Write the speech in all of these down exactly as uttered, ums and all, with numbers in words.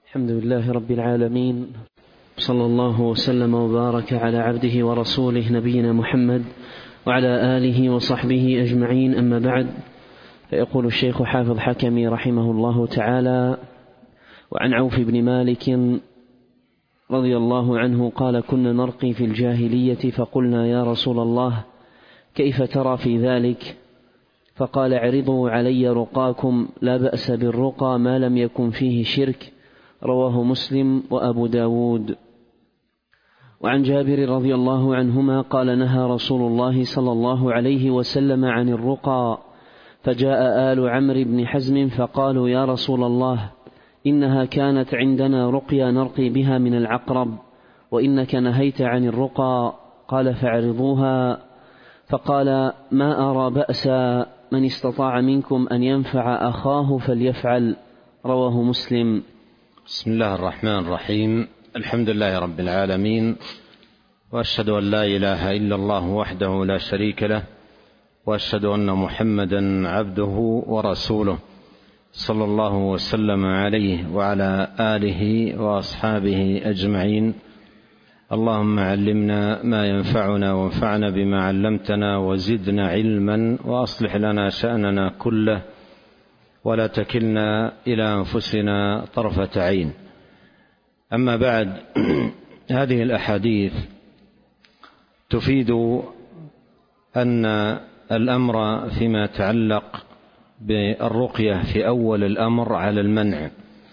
الحمد لله رب العالمين، صلى الله وسلم وبارك على عبده ورسوله نبينا محمد وعلى آله وصحبه أجمعين، أما بعد. فيقول الشيخ حافظ حكمي رحمه الله تعالى: وعن عوف بن مالك رضي الله عنه قال: كنا نرقي في الجاهلية فقلنا يا رسول الله كيف ترى في ذلك؟ فقال: اعرضوا علي رقاكم، لا بأس بالرقى ما لم يكن فيه شرك. رواه مسلم وأبو داود. وعن جابر رضي الله عنهما قال: نهى رسول الله صلى الله عليه وسلم عن الرقى، فجاء آل عمرو بن حزم فقالوا: يا رسول الله إنها كانت عندنا رقيا نرقي بها من العقرب، وإنك نهيت عن الرقى. قال: فاعرضوها. فقال: ما أرى بأسا، من استطاع منكم أن ينفع أخاه فليفعل. رواه مسلم. بسم الله الرحمن الرحيم. الحمد لله رب العالمين، وأشهد أن لا إله إلا الله وحده لا شريك له، وأشهد أن محمدا عبده ورسوله، صلى الله وسلم عليه وعلى آله وأصحابه أجمعين. اللهم علمنا ما ينفعنا وانفعنا بما علمتنا، وزدنا علما، وأصلح لنا شأننا كله، ولا تكلنا إلى أنفسنا طرفة عين. أما بعد، هذه الأحاديث تفيد أن الأمر فيما يتعلق بالرقية في أول الأمر على المنع،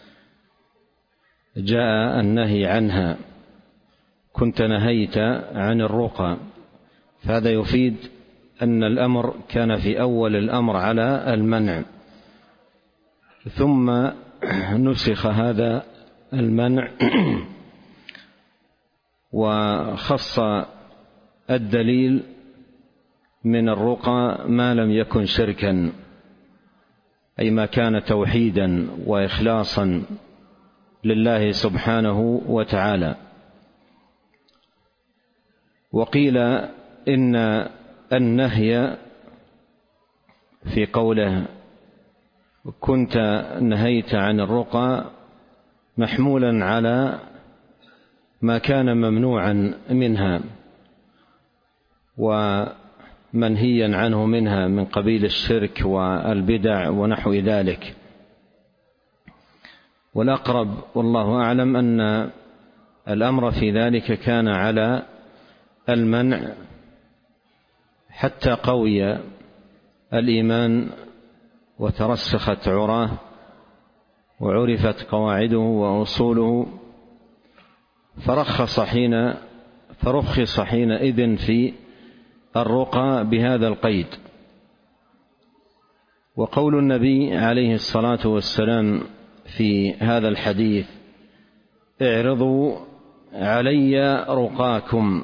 جاء النهي عنها: كنت نهيت عن الرقى، فهذا يفيد أن الأمر كان في أول الأمر على المنع، ثم نسخ هذا المنع وخص الدليل من الرقى ما لم يكن شركا، أي ما كان توحيدا وإخلاصا لله سبحانه وتعالى. وقيل إن النهي في قوله كنت نهيت عن الرقى محمولا على ما كان ممنوعا منها ومنهيا عنه منها من قبيل الشرك والبدع ونحو ذلك. والأقرب والله أعلم أن الأمر في ذلك كان على المنع حتى قوي الإيمان وترسخت عراه وعرفت قواعده وأصوله، فرخص حين فرخص حينئذ في الرقى بهذا القيد. وقول النبي عليه الصلاة والسلام في هذا الحديث: اعرضوا علي رقاكم،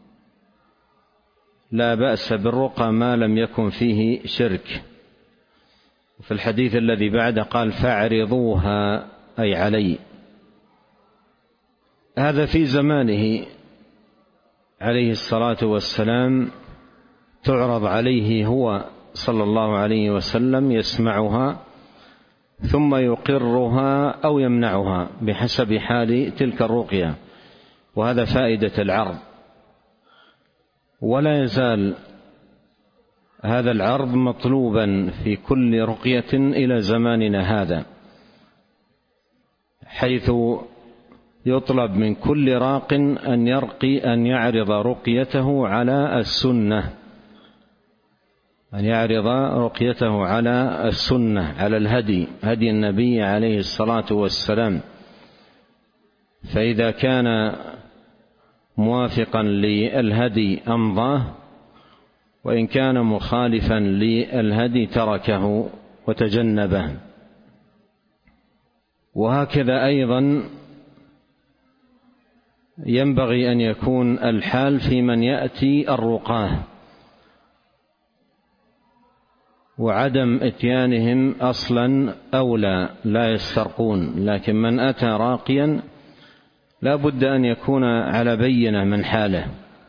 لا بأس بالرقى ما لم يكن فيه شرك. وفي الحديث الذي بعده قال: فاعرضوها، أي علي. هذا في زمانه عليه الصلاة والسلام تعرض عليه هو صلى الله عليه وسلم، يسمعها ثم يقرها أو يمنعها بحسب حال تلك الرقية، وهذا فائدة العرض. ولا يزال هذا العرض مطلوبا في كل رقية إلى زماننا هذا، حيث يطلب من كل راق أن يرقي أن يعرض رقيته على السنة، أن يعرض رقيته على السنة، على الهدي، هدي النبي عليه الصلاة والسلام. فإذا كان موافقا للهدي أمضاه، وإن كان مخالفا للهدي تركه وتجنبه. وهكذا أيضا ينبغي أن يكون الحال في من يأتي الرقاه، وعدم إتيانهم أصلا أولى، لا يسترقون. لكن من أتى راقيا لا بد أن يكون على بينة من حاله،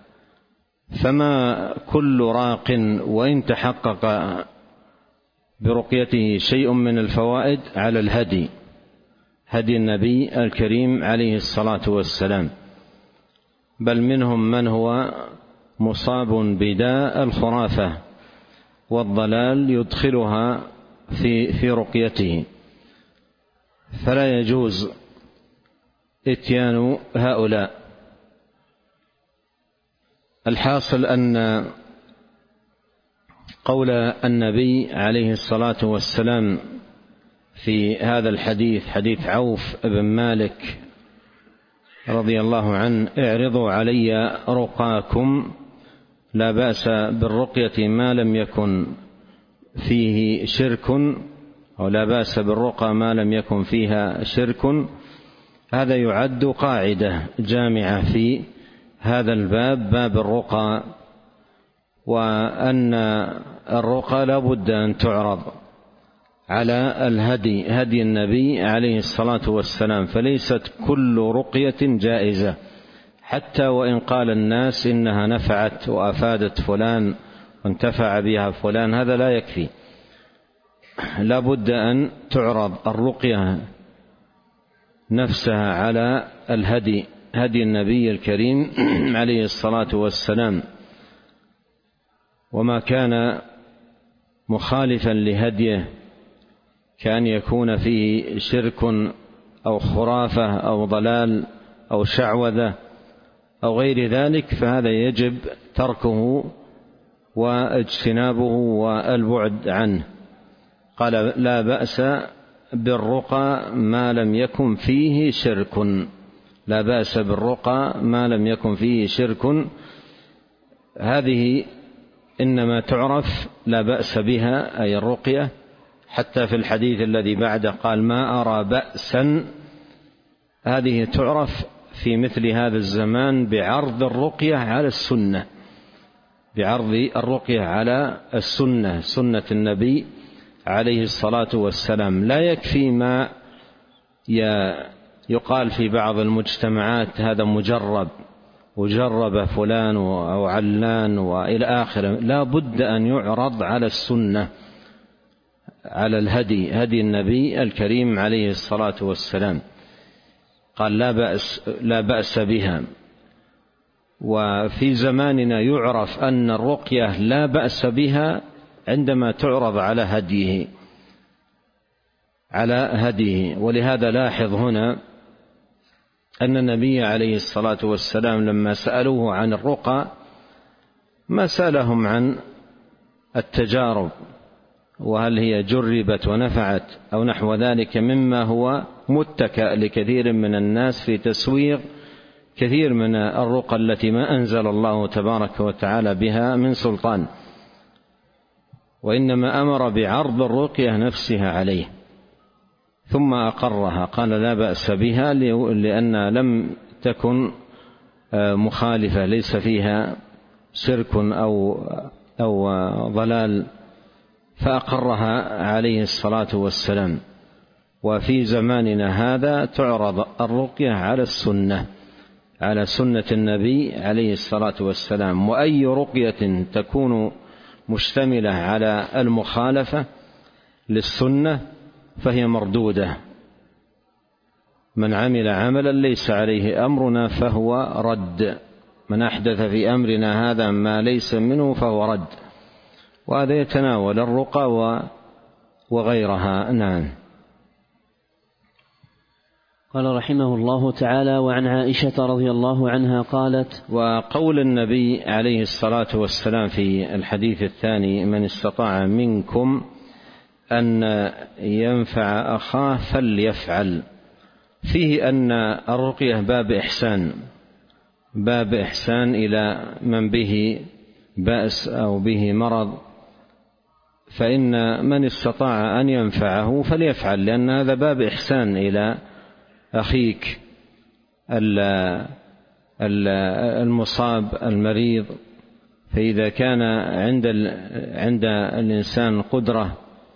فما كل راق وإن تحقق برقيته شيء من الفوائد على الهدي، هدي النبي الكريم عليه الصلاة والسلام، بل منهم من هو مصاب بداء الخرافة والضلال يدخلها في في رقيته، فلا يجوز إتيان هؤلاء. الحاصل أن قول النبي عليه الصلاة والسلام في هذا الحديث، حديث عوف بن مالك رضي الله عنه: اعرضوا علي رقاكم، لا بأس بالرقية ما لم يكن فيه شرك، أو لا بأس بالرقى ما لم يكن فيها شرك. هذا يعد قاعدة جامعة في هذا الباب، باب الرقى، وأن الرقى لا بد أن تعرض على الهدي، هدي النبي عليه الصلاة والسلام، فليست كل رقية جائزة، حتى وإن قال الناس إنها نفعت وأفادت فلان وانتفع بها فلان، هذا لا يكفي، لا بد أن تعرض الرقية نفسها على الهدي، هدي النبي الكريم عليه الصلاة والسلام. وما كان مخالفا لهديه كأن يكون فيه شرك أو خرافة أو ضلال أو شعوذة أو غير ذلك، فهذا يجب تركه واجتنابه والبعد عنه. قال: لا بأس بالرقى ما لم يكن فيه شرك، لا بأس بالرقى ما لم يكن فيه شرك. هذه إنما تعرف لا بأس بها، أي الرقية. حتى في الحديث الذي بعده قال: ما أرى بأسا. هذه تعرف في مثل هذا الزمان بعرض الرقية على السنة، بعرض الرقية على السنة، سنة النبي عليه الصلاة والسلام. لا يكفي ما يقال في بعض المجتمعات: هذا مجرب، وجرب فلان أو علان وإلى آخره. لا بد أن يعرض على السنة، على الهدي، هدي النبي الكريم عليه الصلاة والسلام. قال: لا بأس, لا بأس بها. وفي زماننا يعرف أن الرقية لا بأس بها عندما تعرض على هديه، على هديه. ولهذا لاحظ هنا أن النبي عليه الصلاة والسلام لما سألوه عن الرقى ما سألهم عن التجارب، وهل هي جربت ونفعت أو نحو ذلك، مما هو متكأ لكثير من الناس في تسويغ كثير من الرقى التي ما أنزل الله تبارك وتعالى بها من سلطان، وإنما أمر بعرض الرقية نفسها عليه ثم أقرها. قال: لا بأس بها، لأن لم تكن مخالفة، ليس فيها شرك أو أو ضلال، فأقرها عليه الصلاة والسلام. وفي زماننا هذا تعرض الرقية على السنة، على سنة النبي عليه الصلاة والسلام. وأي رقية تكون مشتملة على المخالفة للسنة فهي مردودة. من عمل عملا ليس عليه أمرنا فهو رد، من أحدث في أمرنا هذا ما ليس منه فهو رد. وهذا يتناول الرقى وغيرها. نعم. قال رحمه الله تعالى: وعن عائشة رضي الله عنها قالت: وقول النبي عليه الصلاة والسلام في الحديث الثاني: من استطاع منكم أن ينفع أخاه فليفعل، فيه أن الرقية باب إحسان، باب إحسان إلى من به بأس أو به مرض، فإن من استطاع أن ينفعه فليفعل، لأن هذا باب إحسان إلى أخيك المصاب المريض. فإذا كان عند عند الإنسان قدرة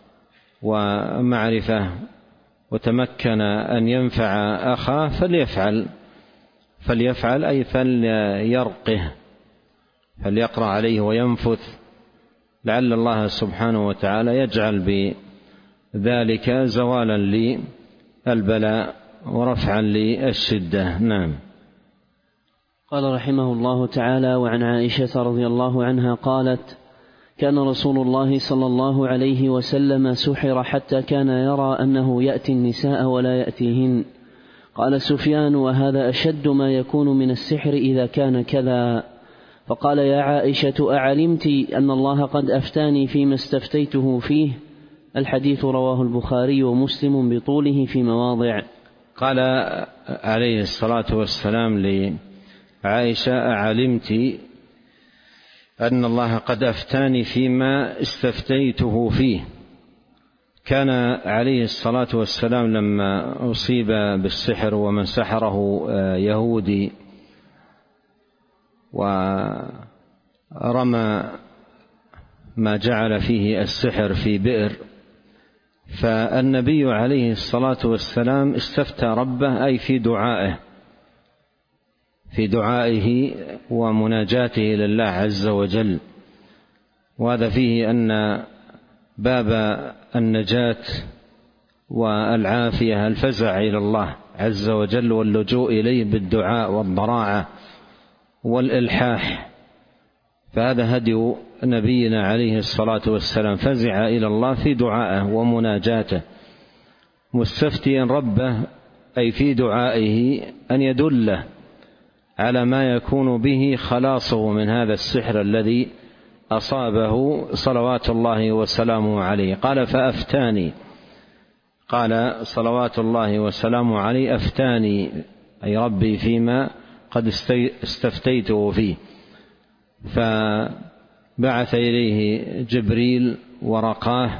ومعرفة وتمكن أن ينفع أخاه فليفعل، فليفعل أي فليرقه، فليقرأ عليه وينفث، لعل الله سبحانه وتعالى يجعل بذلك زوالا للبلاء ورفعا للشدة. نعم. قال رحمه الله تعالى: وعن عائشة رضي الله عنها قالت: كان رسول الله صلى الله عليه وسلم سحر حتى كان يرى أنه يأتي النساء ولا يأتيهن. قال سفيان: وهذا أشد ما يكون من السحر إذا كان كذا. فقال: يا عائشة، أعلمت أن الله قد أفتاني فيما استفتيته فيه؟ الحديث رواه البخاري ومسلم بطوله في مواضع. قال عليه الصلاة والسلام لعائشة: أعلمت أن الله قد أفتاني فيما استفتيته فيه؟ كان عليه الصلاة والسلام لما أصيب بالسحر ومن سحره يهودي ورمى ما جعل فيه السحر في بئر، فالنبي عليه الصلاة والسلام استفتى ربه، أي في دعائه في دعائه ومناجاته لله عز وجل. وهذا فيه أن باب النجاة والعافية الفزع إلى الله عز وجل واللجوء إليه بالدعاء والضراعة والإلحاح، فهذا هدي نبينا عليه الصلاة والسلام، فزع إلى الله في دعائه ومناجاته مستفتيا ربه، أي في دعائه أن يدله على ما يكون به خلاصه من هذا السحر الذي أصابه صلوات الله وسلامه عليه. قال: فأفتاني، قال صلوات الله وسلامه عليه: أفتاني أي ربي فيما قد استفتيته فيه. فبعث إليه جبريل ورقاه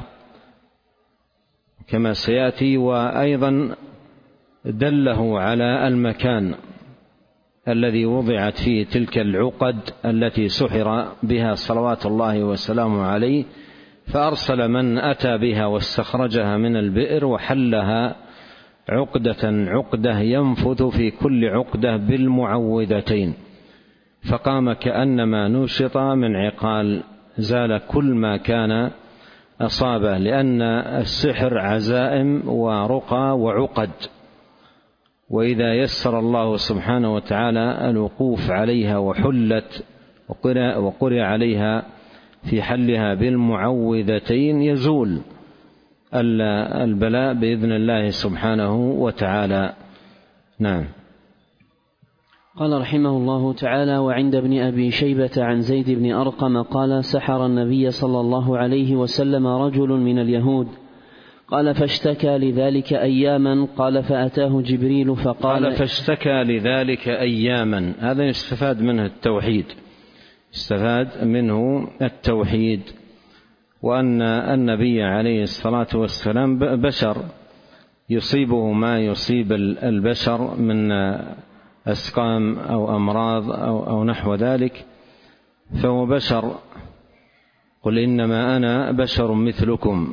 كما سيأتي، وأيضا دله على المكان الذي وضعت فيه تلك العقد التي سحر بها صلوات الله وسلامه عليه، فأرسل من أتى بها واستخرجها من البئر وحلها عقدة عقدة ينفث في كل عقدة بالمعوذتين، فقام كأنما نشط من عقال، زال كل ما كان أصابه، لأن السحر عزائم ورقى وعقد، وإذا يسر الله سبحانه وتعالى الوقوف عليها وحلت وقرأ, وقرأ عليها في حلها بالمعوذتين يزول البلاء بإذن الله سبحانه وتعالى. نعم. قال رحمه الله تعالى: وعند ابن أبي شيبة عن زيد بن أرقم قال: سحر النبي صلى الله عليه وسلم رجل من اليهود. قال: فاشتكى لذلك أياما. قال: فأتاه جبريل فقال قال فاشتكى لذلك أياما. هذا يستفاد منه التوحيد، استفاد منه التوحيد، وأن النبي عليه الصلاة والسلام بشر يصيبه ما يصيب البشر من أسقام أو أمراض أو, أو نحو ذلك، فهو بشر. قل إنما أنا بشر مثلكم،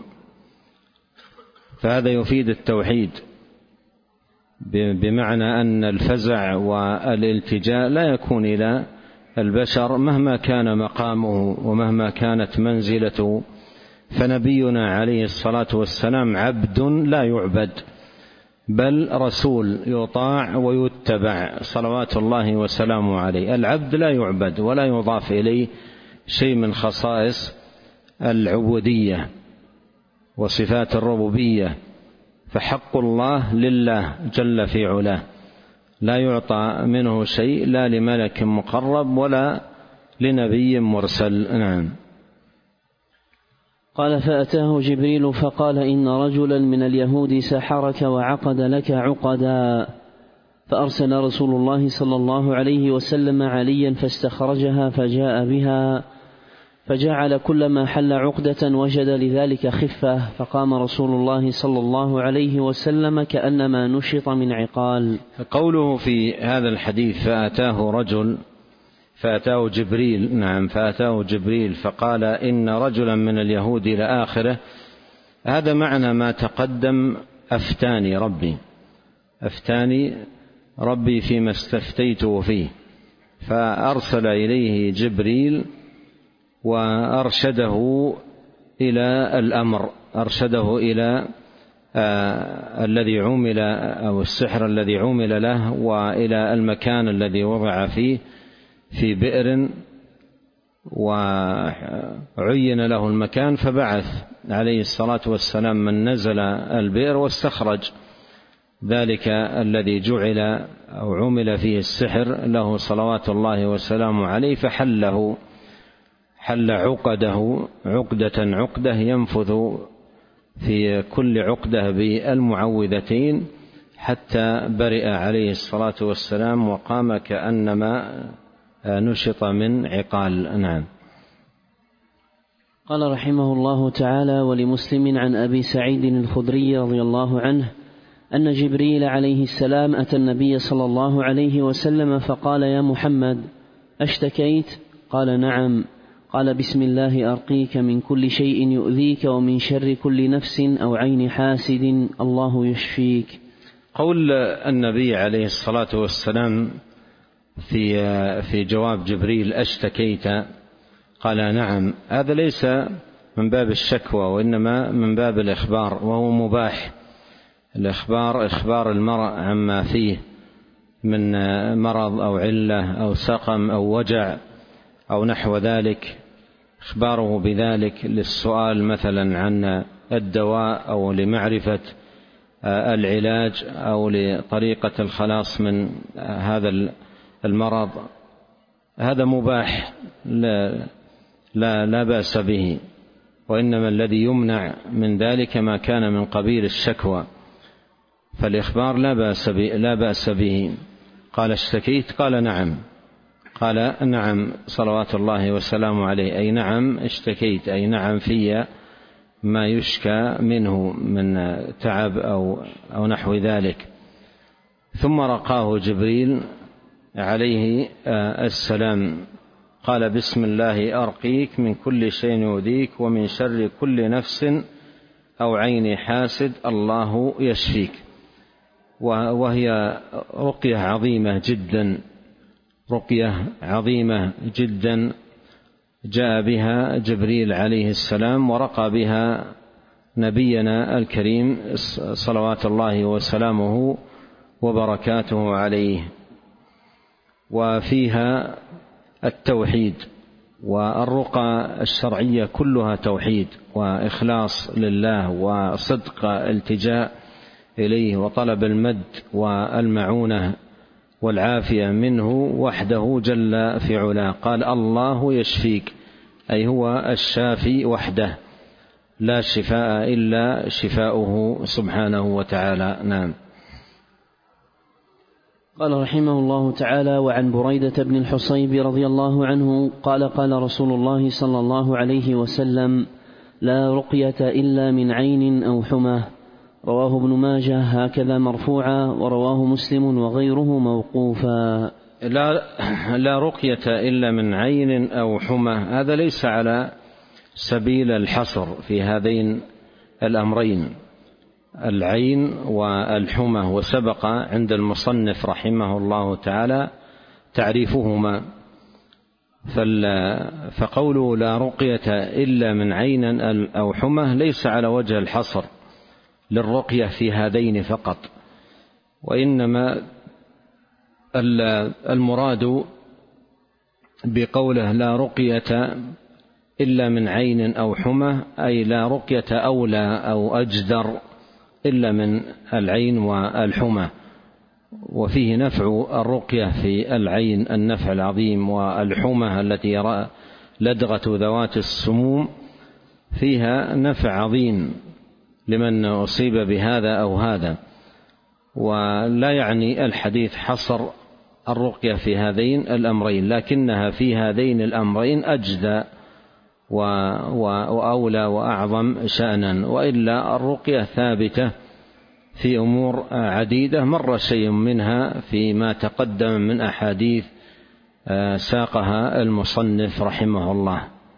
فهذا يفيد التوحيد، بمعنى أن الفزع والالتجاء لا يكون إلى البشر مهما كان مقامه ومهما كانت منزلته. فنبينا عليه الصلاة والسلام عبد لا يعبد، بل رسول يطاع ويتبع صلوات الله وسلامه عليه. العبد لا يعبد ولا يضاف إليه شيء من خصائص العبودية وصفات الربوبية، فحق الله لله جل في علاه، لا يعطى منه شيء، لا لملك مقرب ولا لنبي مرسل. نعم. قال: فأتاه جبريل فقال: إن رجلا من اليهود سحرك وعقد لك عقدا. فأرسل رسول الله صلى الله عليه وسلم عليا فاستخرجها فجاء بها، فجعل كلما حل عقدة وجد لذلك خفة، فقام رسول الله صلى الله عليه وسلم كأنما نشط من عقال. قوله في هذا الحديث: فأتاه رجل، فأتاه جبريل، نعم، فأتاه جبريل فقال: إن رجلا من اليهود إلى آخره، هذا معنى ما تقدم: أفتاني ربي، أفتاني ربي فيما استفتيته فيه، فأرسل إليه جبريل وأرشده إلى الأمر، أرشده إلى آه الذي عمل أو السحر الذي عمل له وإلى المكان الذي وضع فيه في بئر، وعين له المكان، فبعث عليه الصلاة والسلام من نزل البئر واستخرج ذلك الذي جعل أو عمل فيه السحر له صلوات الله وسلامه عليه، فحله حل عقده عقدة عقدة ينفذ في كل عقدة بالمعوذتين حتى برئ عليه الصلاة والسلام وقام كأنما نشط من عقال. نعم. قال رحمه الله تعالى: ولمسلم عن أبي سعيد الخدري رضي الله عنه أن جبريل عليه السلام أتى النبي صلى الله عليه وسلم فقال: يا محمد أشتكيت؟ قال: نعم. قال: بسم الله أرقيك من كل شيء يؤذيك ومن شر كل نفس أو عين حاسد، الله يشفيك. قول النبي عليه الصلاة والسلام في في جواب جبريل: أشتكيت؟ قال: نعم. هذا ليس من باب الشكوى، وإنما من باب الإخبار، وهو مباح. الإخبار إخبار المرء عما فيه من مرض أو علة أو سقم أو وجع أو نحو ذلك، إخباره بذلك للسؤال مثلا عن الدواء أو لمعرفة العلاج أو لطريقة الخلاص من هذا المرض، هذا مباح لا, لا, لا بأس به. وإنما الذي يمنع من ذلك ما كان من قبيل الشكوى، فالإخبار لا بأس به, لا بأس به. قال: اشتكيت؟ قال: نعم. قال: نعم صلوات الله وسلامه عليه، أي نعم اشتكيت، أي نعم في ما يشكى منه من تعب أو, أو نحو ذلك. ثم رقاه جبريل عليه السلام، قال: بسم الله أرقيك من كل شيء يؤذيك ومن شر كل نفس أو عين حاسد، الله يشفيك. وهي رقية عظيمة جدا، رقية عظيمة جدا جاء بها جبريل عليه السلام ورقى بها نبينا الكريم صلوات الله وسلامه وبركاته عليه. وفيها التوحيد، والرقى الشرعية كلها توحيد وإخلاص لله وصدق التجاء إليه وطلب المد والمعونة والعافية منه وحده جل في علاه. قال: الله يشفيك، أي هو الشافي وحده، لا شفاء إلا شفاؤه سبحانه وتعالى. نعم. قال رحمه الله تعالى: وعن بريدة بن الحصيب رضي الله عنه قال: قال رسول الله صلى الله عليه وسلم: لا رقية إلا من عين أو حمى. رواه ابن ماجه هكذا مرفوعا، ورواه مسلم وغيره موقوفا. لا, لا رقية إلا من عين أو حمى، هذا ليس على سبيل الحصر في هذين الأمرين، العين والحمى، وسبق عند المصنف رحمه الله تعالى تعريفهما. فقوله لا رقية إلا من عين أو حمى ليس على وجه الحصر للرقية في هذين فقط، وإنما المراد بقوله لا رقية إلا من عين أو حمى أي لا رقية أولى أو أجدر إلا من العين والحمى. وفيه نفع الرقية في العين النفع العظيم، والحمى التي يرى لدغة ذوات السموم فيها نفع عظيم لمن أصيب بهذا أو هذا. ولا يعني الحديث حصر الرقية في هذين الأمرين، لكنها في هذين الأمرين أجدى وأولى وأعظم شأنا، وإلا الرقية ثابتة في أمور عديدة مر شيء منها فيما تقدم من أحاديث ساقها المصنف رحمه الله.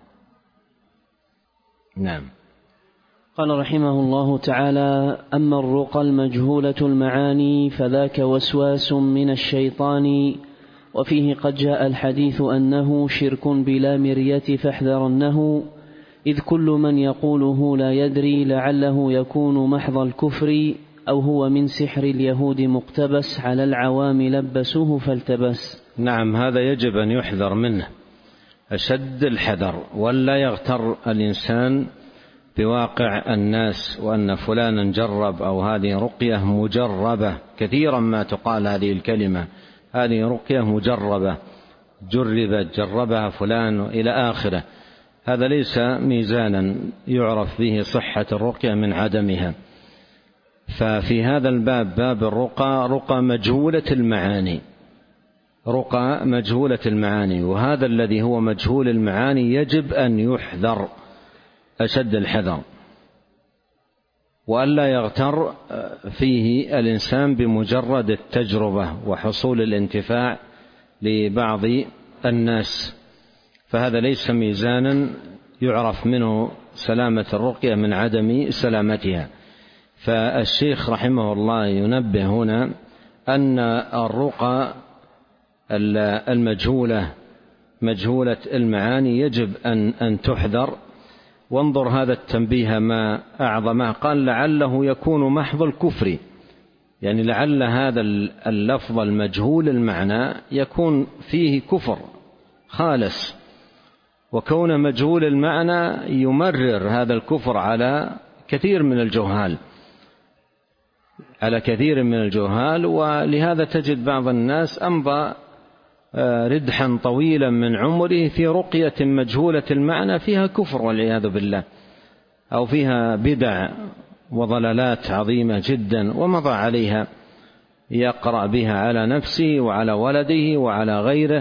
نعم. قال رحمه الله تعالى: أما الرقى المجهولة المعاني فذاك وسواس من الشيطان، وفيه قد جاء الحديث أنه شرك بلا مرية فاحذرنه، إذ كل من يقوله لا يدري لعله يكون محض الكفر أو هو من سحر اليهود مقتبس على العوام لبسوه فالتبس. نعم، هذا يجب أن يحذر منه أشد الحذر، ولا يغتر الإنسان بواقع الناس وأن فلانا جرب أو هذه رقية مجربة. كثيرا ما تقال هذه الكلمة، هذه رقية مجربة، جربت، جربها فلان إلى آخره. هذا ليس ميزانا يعرف به صحة الرقية من عدمها. ففي هذا الباب، باب الرقى، رقى مجهولة المعاني، رقى مجهولة المعاني، وهذا الذي هو مجهول المعاني يجب أن يحذر أشد الحذر، وألا يغتر فيه الإنسان بمجرد التجربة وحصول الانتفاع لبعض الناس، فهذا ليس ميزانا يعرف منه سلامة الرقية من عدم سلامتها. فالشيخ رحمه الله ينبه هنا أن الرقى المجهولة مجهولة المعاني يجب أن أن تحذر. وانظر هذا التنبيه ما أعظمه، قال لعله يكون محض الكفر، يعني لعل هذا اللفظ المجهول المعنى يكون فيه كفر خالص، وكون مجهول المعنى يمرر هذا الكفر على كثير من الجهال على كثير من الجهال ولهذا تجد بعض الناس أمضى ردحا طويلا من عمره في رقية مجهولة المعنى فيها كفر والعياذ بالله، أو فيها بدع وضلالات عظيمة جدا، ومضى عليها يقرأ بها على نفسه وعلى ولده وعلى غيره،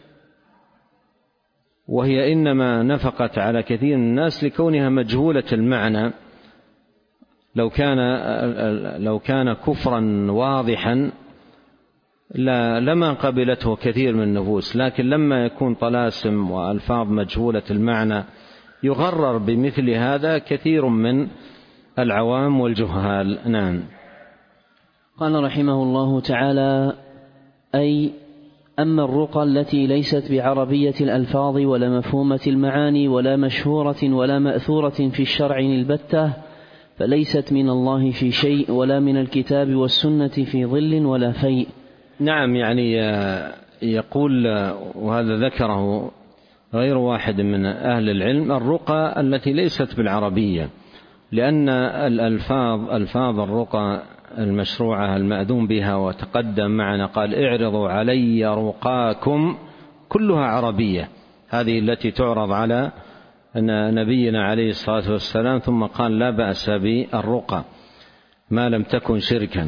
وهي إنما نفقت على كثير من الناس لكونها مجهولة المعنى. لو كان لو كان كفرا واضحا لا لما قبلته كثير من النفوس، لكن لما يكون طلاسم وألفاظ مجهولة المعنى يغرر بمثل هذا كثير من العوام والجهال. نعم. قال رحمه الله تعالى: أي أما الرقى التي ليست بعربية الألفاظ ولا مفهومة المعاني ولا مشهورة ولا مأثورة في الشرع البتة، فليست من الله في شيء ولا من الكتاب والسنة في ظل ولا فيء. نعم، يعني يقول، وهذا ذكره غير واحد من أهل العلم، الرقى التي ليست بالعربية، لأن الألفاظ ألفاظ الرقى المشروعة المأذون بها وتقدم معنا قال: اعرضوا علي رقاكم، كلها عربية، هذه التي تعرض على نبينا عليه الصلاة والسلام، ثم قال: لا بأس بالرقى ما لم تكن شركا.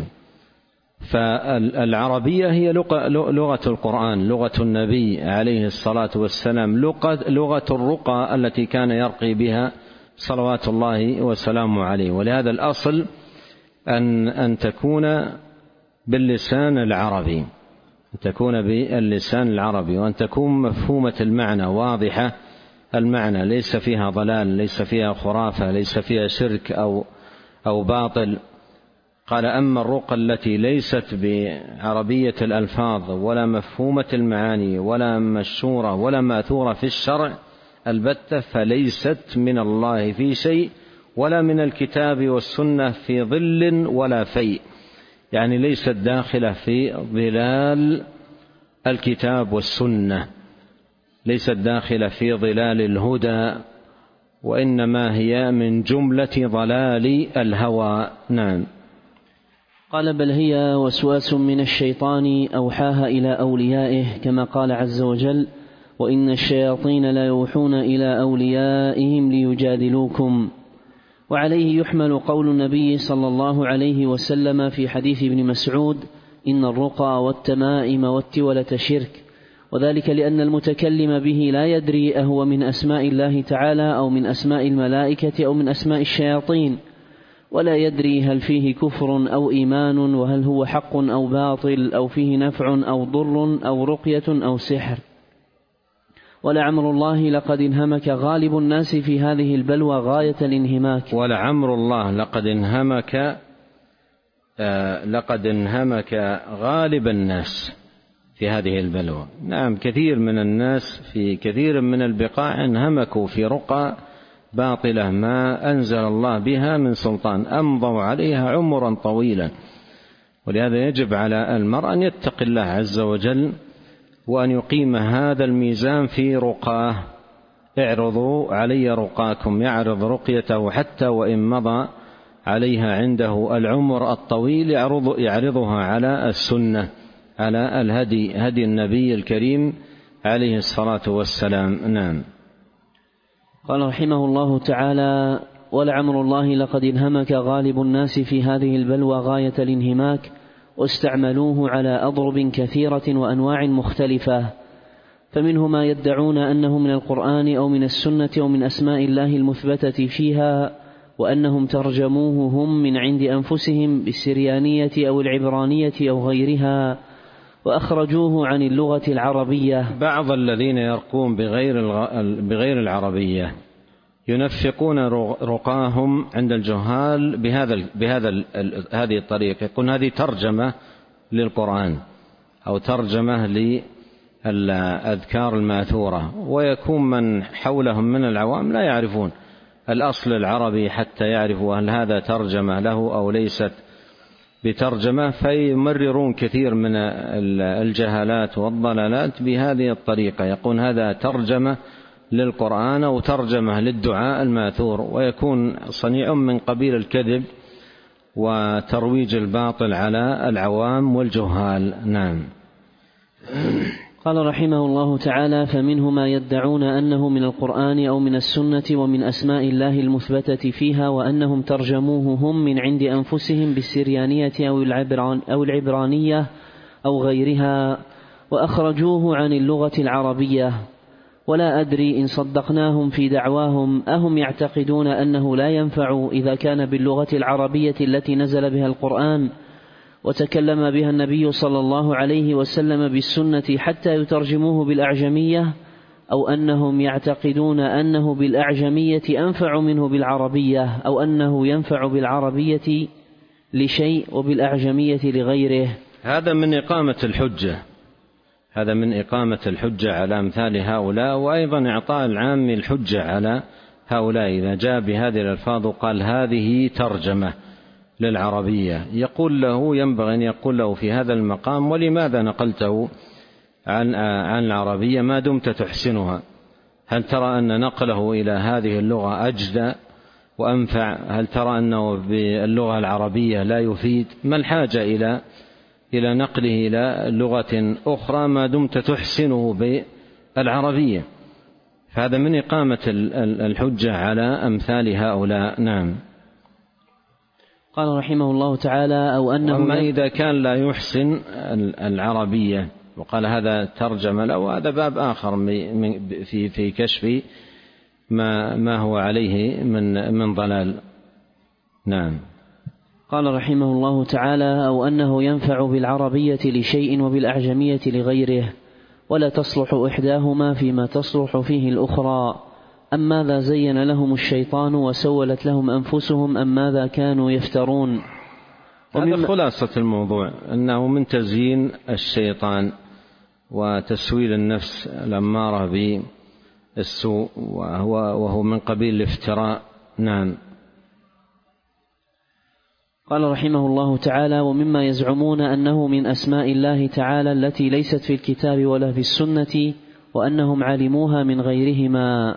فالعربية هي لغة القرآن، لغة النبي عليه الصلاة والسلام، لغة الرقى التي كان يرقي بها صلوات الله وسلامه عليه. ولهذا الأصل أن أن تكون باللسان العربي، أن تكون باللسان العربي، وأن تكون مفهومة المعنى، واضحة المعنى، ليس فيها ضلال، ليس فيها خرافة، ليس فيها شرك أو أو باطل. قال: أما الرقى التي ليست بعربية الألفاظ ولا مفهومة المعاني ولا مشهورة ولا مأثورة في الشرع البتة، فليست من الله في شيء ولا من الكتاب والسنة في ظل ولا فيء، يعني ليست داخلة في ظلال الكتاب والسنة، ليست داخلة في ظلال الهدى، وإنما هي من جملة ضلال الهوى. نعم. قال: بل هي وسواس من الشيطان أوحاها إلى أوليائه، كما قال عز وجل: وإن الشياطين لا يوحون إلى أوليائهم ليجادلوكم. وعليه يحمل قول النبي صلى الله عليه وسلم في حديث ابن مسعود: إن الرقى والتمائم والتولة شرك، وذلك لأن المتكلم به لا يدري أهو من أسماء الله تعالى أو من أسماء الملائكة أو من أسماء الشياطين، ولا يدري هل فيه كفر أو إيمان، وهل هو حق أو باطل، أو فيه نفع أو ضر أو رقية أو سحر. ولعمر الله لقد انهمك غالب الناس في هذه البلوى غاية الانهماك. ولعمر الله لقد انهمك آه لقد انهمك غالب الناس في هذه البلوى. نعم، كثير من الناس في كثير من البقاع انهمكوا في رقى باطلة ما أنزل الله بها من سلطان، أمضوا عليها عمرا طويلا. ولهذا يجب على المرء أن يتقي الله عز وجل وأن يقيم هذا الميزان في رقاه. اعرضوا علي رقاكم، يعرض رقيته حتى وإن مضى عليها عنده العمر الطويل يعرض يعرضها على السنة، على الهدي، هدي النبي الكريم عليه الصلاة والسلام. نعم. قال رحمه الله تعالى: ولعمر الله لقد انهمك غالب الناس في هذه البلوى غاية الانهماك، واستعملوه على أضرب كثيرة وأنواع مختلفة، فمنه ما يدعون أنه من القرآن أو من السنة أو من أسماء الله المثبتة فيها، وأنهم ترجموه هم من عند أنفسهم بالسريانية أو العبرانية أو غيرها، وأخرجوه عن اللغة العربية. بعض الذين يرقون بغير بغير العربية ينفقون رقاهم عند الجهال بهذا بهذا هذه الطريقة، يكون هذه ترجمة للقرآن أو ترجمة للأذكار الماثورة، ويكون من حولهم من العوام لا يعرفون الأصل العربي حتى يعرفوا هل هذا ترجمة له أو ليست بترجمة، فيمررون كثير من الجهالات والضلالات بهذه الطريقة، يقول هذا ترجمة للقرآن أو ترجمة للدعاء الماثور، ويكون صنيع من قبيل الكذب وترويج الباطل على العوام والجهال. نعم. قال رحمه الله تعالى: فمنه ما يدعون أنه من القرآن أو من السنة ومن أسماء الله المثبتة فيها، وأنهم ترجموه هم من عند أنفسهم بالسريانية أو العبران أو العبرانية أو غيرها، وأخرجوه عن اللغة العربية. ولا أدري إن صدقناهم في دعواهم أهم يعتقدون أنه لا ينفع إذا كان باللغة العربية التي نزل بها القرآن وتكلم بها النبي صلى الله عليه وسلم بالسنة حتى يترجموه بالأعجمية، أو أنهم يعتقدون أنه بالأعجمية أنفع منه بالعربية، أو أنه ينفع بالعربية لشيء وبالأعجمية لغيره. هذا من إقامة الحجة، هذا من إقامة الحجة على أمثال هؤلاء، وأيضا إعطاء العام الحجة على هؤلاء إذا جاء بهذه الألفاظ وقال هذه ترجمة للعربية، يقول له ينبغي أن يقول له في هذا المقام: ولماذا نقلته عن عن العربية ما دمت تحسنها؟ هل ترى أن نقله إلى هذه اللغة أجدى وأنفع؟ هل ترى أنه باللغة العربية لا يفيد؟ ما الحاجة إلى إلى نقله إلى لغة أخرى ما دمت تحسنه بالعربية؟ فهذا من إقامة الحجة على أمثال هؤلاء. نعم. قال رحمه الله تعالى: أو أنه أما إذا كان لا يحسن العربية وقال هذا ترجمة له، هذا باب آخر في في كشف ما ما هو عليه من من ضلال. نعم. قال رحمه الله تعالى: أو أنه ينفع بالعربية لشيء وبالأعجمية لغيره، ولا تصلح إحداهما فيما تصلح فيه الأخرى. أم ماذا زين لهم الشيطان وسولت لهم أنفسهم، أم ماذا كانوا يفترون؟ هذا خلاصة الموضوع، أنه من تزيين الشيطان وتسويل النفس الأمارة بالسوء، وهو, وهو من قبيل الافتراء. نعم. قال رحمه الله تعالى: ومما يزعمون أنه من أسماء الله تعالى التي ليست في الكتاب ولا في السنة، وأنهم علموها من غيرهما.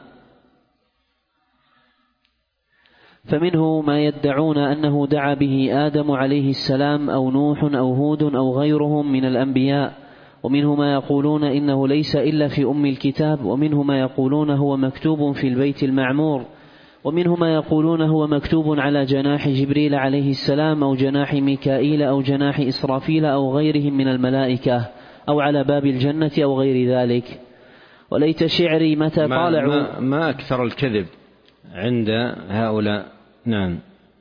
فمنه ما يدعون أنه دعا به آدم عليه السلام أو نوح أو هود أو غيرهم من الأنبياء، ومنه ما يقولون إنه ليس إلا في أم الكتاب، ومنه ما يقولون هو مكتوب في البيت المعمور، ومنه ما يقولون هو مكتوب على جناح جبريل عليه السلام أو جناح ميكائيل أو جناح إسرافيل أو غيرهم من الملائكة، أو على باب الجنة أو غير ذلك. وليت شعري متى طالعوا ما, ما أكثر الكذب عند هؤلاء. نعم.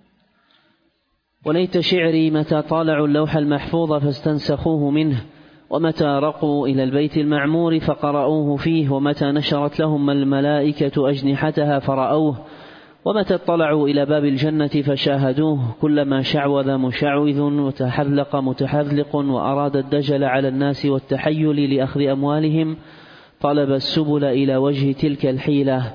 وليت شعري متى طالعوا اللوح المحفوظ فاستنسخوه منه، ومتى رقوا إلى البيت المعمور فقرأوه فيه، ومتى نشرت لهم الملائكة أجنحتها فرأوه، ومتى اطلعوا إلى باب الجنة فشاهدوه. كلما شعوذ مشعوذ وتحذلق متحذلق وأراد الدجل على الناس والتحيل لأخذ أموالهم طلب السبل إلى وجه تلك الحيلة،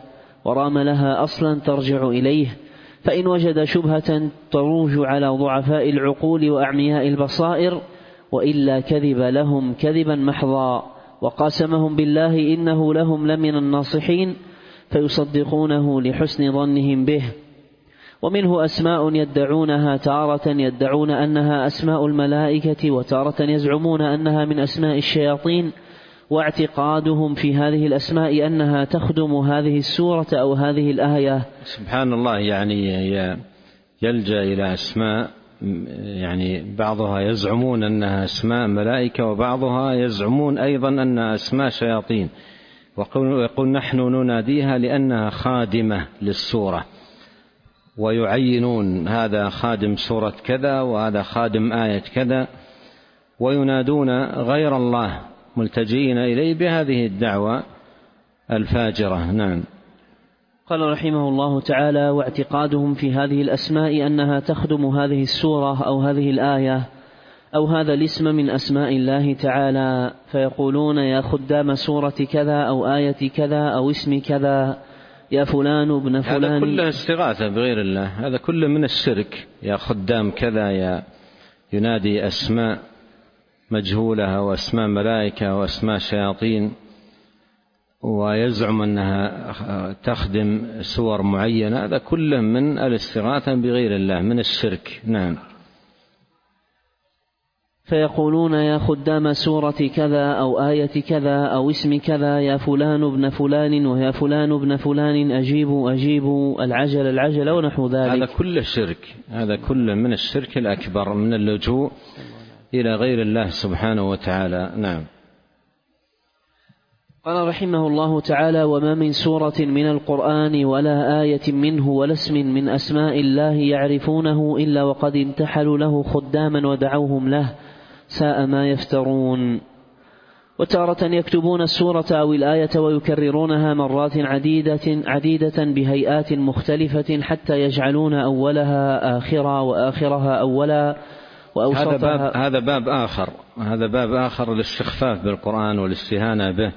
ورام لها أصلا ترجع إليه، فإن وجد شبهة تروج على ضعفاء العقول وأعمياء البصائر، وإلا كذب لهم كذبا محضا وقاسمهم بالله إنه لهم لمن الناصحين، فيصدقونه لحسن ظنهم به. ومنه أسماء يدعونها، تارة يدعون أنها أسماء الملائكة، وتارة يزعمون أنها من أسماء الشياطين، واعتقادهم في هذه الأسماء أنها تخدم هذه السورة أو هذه الآية. سبحان الله، يعني يلجأ إلى أسماء، يعني بعضها يزعمون أنها أسماء ملائكة، وبعضها يزعمون أيضا أنها أسماء شياطين، ويقول نحن نناديها لأنها خادمة للسورة، ويعينون هذا خادم سورة كذا وهذا خادم آية كذا، وينادون غير الله ملتجئين إليه بهذه الدعوة الفاجرة. نعم. قال رحمه الله تعالى: واعتقادهم في هذه الأسماء أنها تخدم هذه السورة أو هذه الآية أو هذا الاسم من أسماء الله تعالى، فيقولون يا خدام سورة كذا أو آية كذا أو اسم كذا، يا فلان ابن فلان. هذا كله استغاثة بغير الله، هذا كله من الشرك. يا خدام كذا، يا ينادي أسماء مجهولة وأسماء ملائكة وأسماء شياطين، ويزعم أنها تخدم سور معينة، هذا كله من الاستغاثة بغير الله، من الشرك. نعم. فيقولون يا خدام سورة كذا أو آية كذا أو اسم كذا، يا فلان ابن فلان ويا فلان ابن فلان، أجيبوا أجيبوا، العجل العجل، ونحو ذلك. هذا كله شرك، هذا كله من الشرك الأكبر، من اللجوء إلى غير الله سبحانه وتعالى. نعم. قال رحمه الله تعالى: وما من سورة من القرآن ولا آية منه ولا اسم من أسماء الله يعرفونه إلا وقد انتحلوا له خداما ودعوهم له، ساء ما يفترون. وتارة يكتبون السورة أو الآية ويكررونها مرات عديدة, عديدة بهيئات مختلفة حتى يجعلون أولها آخرا وآخرها أولا وأوسطها. هذا باب, هذا باب آخر هذا باب آخر الاستخفاف بالقرآن والاستهانة به،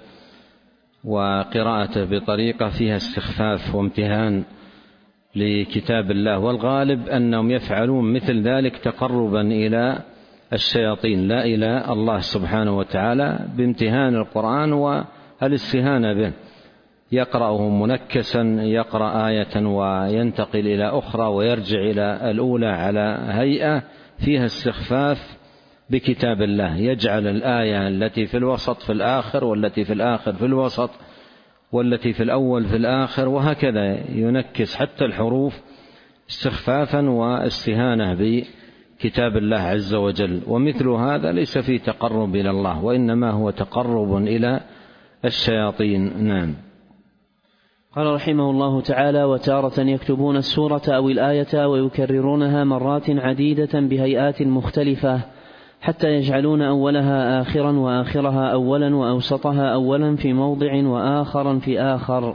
وقراءته بطريقة فيها استخفاف وامتهان لكتاب الله، والغالب أنهم يفعلون مثل ذلك تقربا إلى الشياطين لا إلى الله سبحانه وتعالى، بامتهان القرآن والاستهانة به. يقرأه منكسا، يقرأ آية وينتقل إلى أخرى ويرجع إلى الأولى على هيئة فيها استخفاف بكتاب الله، يجعل الآية التي في الوسط في الآخر، والتي في الآخر في الوسط، والتي في الأول في الآخر، وهكذا ينكس حتى الحروف استخفافا واستهانة بكتاب الله عز وجل. ومثل هذا ليس فيه تقرب إلى الله، وإنما هو تقرب إلى الشياطين. نعم. قال رحمه الله تعالى: وتارة يكتبون السورة أو الآية ويكررونها مرات عديدة بهيئات مختلفة حتى يجعلون أولها آخرا وآخرها أولا وأوسطها أولا في موضع وآخرا في آخر.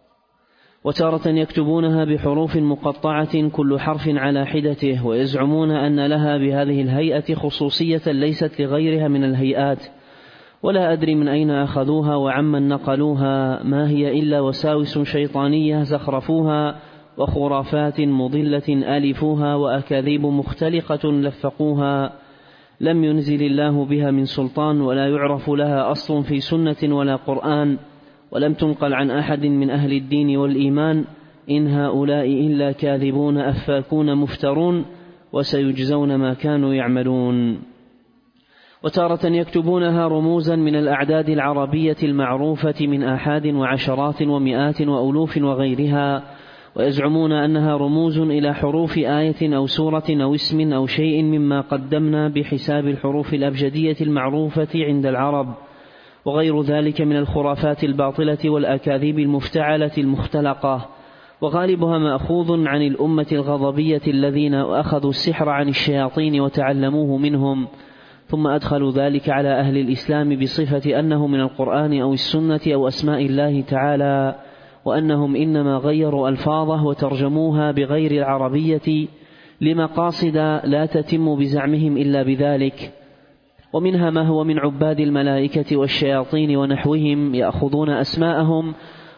وتارة يكتبونها بحروف مقطعة كل حرف على حدته، ويزعمون أن لها بهذه الهيئة خصوصية ليست لغيرها من الهيئات، ولا أدري من أين أخذوها وعمن نقلوها، ما هي إلا وساوس شيطانية زخرفوها، وخرافات مضلة ألفوها، وأكاذيب مختلقة لفقوها، لم ينزل الله بها من سلطان، ولا يعرف لها أصل في سنة ولا قرآن، ولم تنقل عن أحد من أهل الدين والإيمان، إن هؤلاء إلا كاذبون أفاكون مفترون، وسيجزون ما كانوا يعملون. وتارة يكتبونها رموزا من الأعداد العربية المعروفة من آحاد وعشرات ومئات وألوف وغيرها، ويزعمون أنها رموز إلى حروف آية أو سورة أو اسم أو شيء مما قدمنا بحساب الحروف الأبجدية المعروفة عند العرب، وغير ذلك من الخرافات الباطلة والأكاذيب المفتعلة المختلقة، وغالبها مأخوذ عن الأمة الغضبية الذين أخذوا السحر عن الشياطين وتعلموه منهم، ثم أدخلوا ذلك على أهل الإسلام بصفة أنه من القرآن أو السنة أو أسماء الله تعالى، وأنهم إنما غيروا ألفاظه وترجموها بغير العربية لمقاصد لا تتم بزعمهم إلا بذلك. ومنها ما هو من عباد الملائكة والشياطين ونحوهم، يأخذون أسماءهم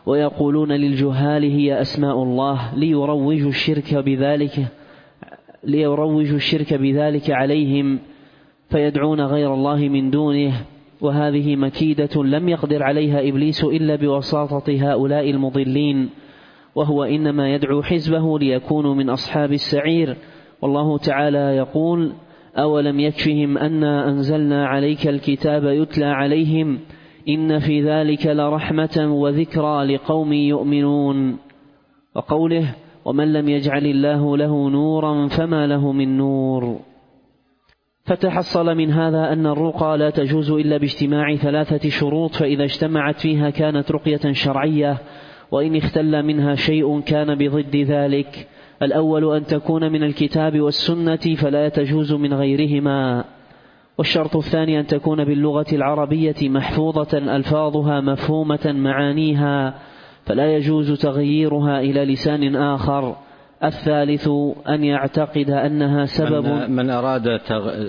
ويقولون للجهال هي أسماء الله ليروجوا الشرك بذلك ليروجوا الشرك بذلك عليهم فيدعون غير الله من دونه، وهذه مكيدة لم يقدر عليها إبليس إلا بواسطة هؤلاء المضلين، وهو إنما يدعو حزبه ليكونوا من أصحاب السعير. والله تعالى يقول: أولم يكفهم أنا أنزلنا عليك الكتاب يتلى عليهم إن في ذلك لرحمة وذكرى لقوم يؤمنون. وقوله: ومن لم يجعل الله له نورا فما له من نور. فتحصل من هذا أن الرقى لا تجوز إلا باجتماع ثلاثة شروط، فإذا اجتمعت فيها كانت رقية شرعية، وإن اختل منها شيء كان بضد ذلك. الأول أن تكون من الكتاب والسنة فلا تجوز من غيرهما، والشرط الثاني أن تكون باللغة العربية محفوظة ألفاظها مفهومة معانيها فلا يجوز تغييرها إلى لسان آخر. الثالث أن يعتقد أنها سبب من, من أراد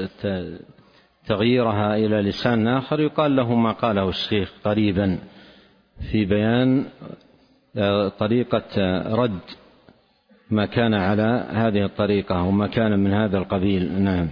تغييرها إلى لسان آخر يقال له ما قاله الشيخ قريبا في بيان طريقة رد ما كان على هذه الطريقة وما كان من هذا القبيل. نعم.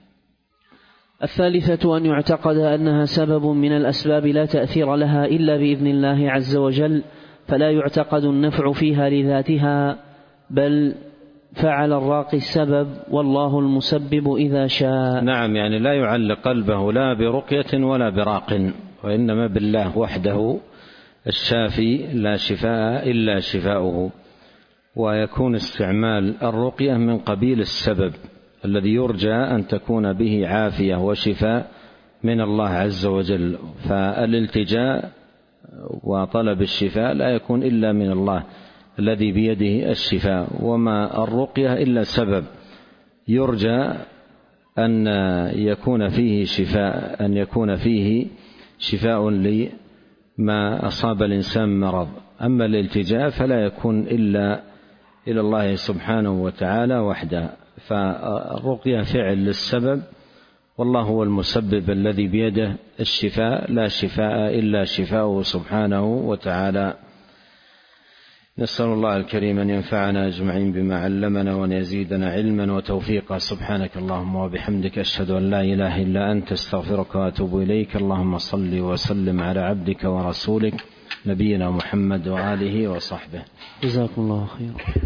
الثالثة أن يعتقد أنها سبب من الأسباب لا تأثير لها إلا بإذن الله عز وجل، فلا يعتقد النفع فيها لذاتها، بل فعل الراقي السبب والله المسبب إذا شاء. نعم، يعني لا يعلق قلبه لا برقية ولا براق، وإنما بالله وحده الشافي لا شفاء إلا شفاؤه. ويكون استعمال الرقية من قبيل السبب الذي يرجى أن تكون به عافية وشفاء من الله عز وجل، فالالتجاء وطلب الشفاء لا يكون إلا من الله الذي بيده الشفاء، وما الرقية إلا سبب يرجى أن يكون فيه شفاء أن يكون فيه شفاء لما أصاب الإنسان مرض. أما الالتجاء فلا يكون إلا إلى الله سبحانه وتعالى وحده، فالرقية فعل للسبب والله هو المسبب الذي بيده الشفاء، لا شفاء إلا شفاؤه سبحانه وتعالى. نسأل الله الكريم أن ينفعنا أجمعين بما علمنا وأن يزيدنا علما وتوفيقا. سبحانك اللهم وبحمدك أشهد أن لا إله إلا أنت استغفرك وأتوب إليك. اللهم صل وسلم على عبدك ورسولك نبينا محمد وآله وصحبه. جزاكم الله خيرا.